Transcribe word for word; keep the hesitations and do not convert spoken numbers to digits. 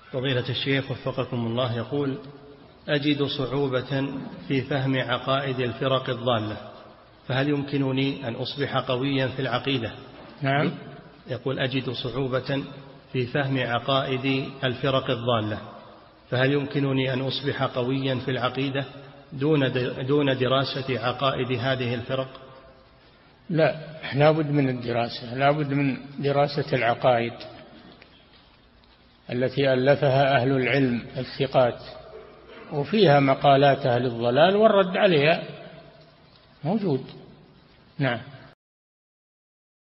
فضيلة الشيخ وفقكم الله، يقول: أجد صعوبة في فهم عقائد الفرق الضالة، فهل يمكنني أن أصبح قويا في العقيدة؟ نعم. يقول: أجد صعوبة في فهم عقائد الفرق الضالة، فهل يمكنني أن أصبح قويا في العقيدة دون دون دراسة عقائد هذه الفرق؟ لا، لا بد من الدراسة، لا بد من دراسة العقائد التي ألفها أهل العلم الثقات، وفيها مقالات أهل الضلال والرد عليها موجود. نعم.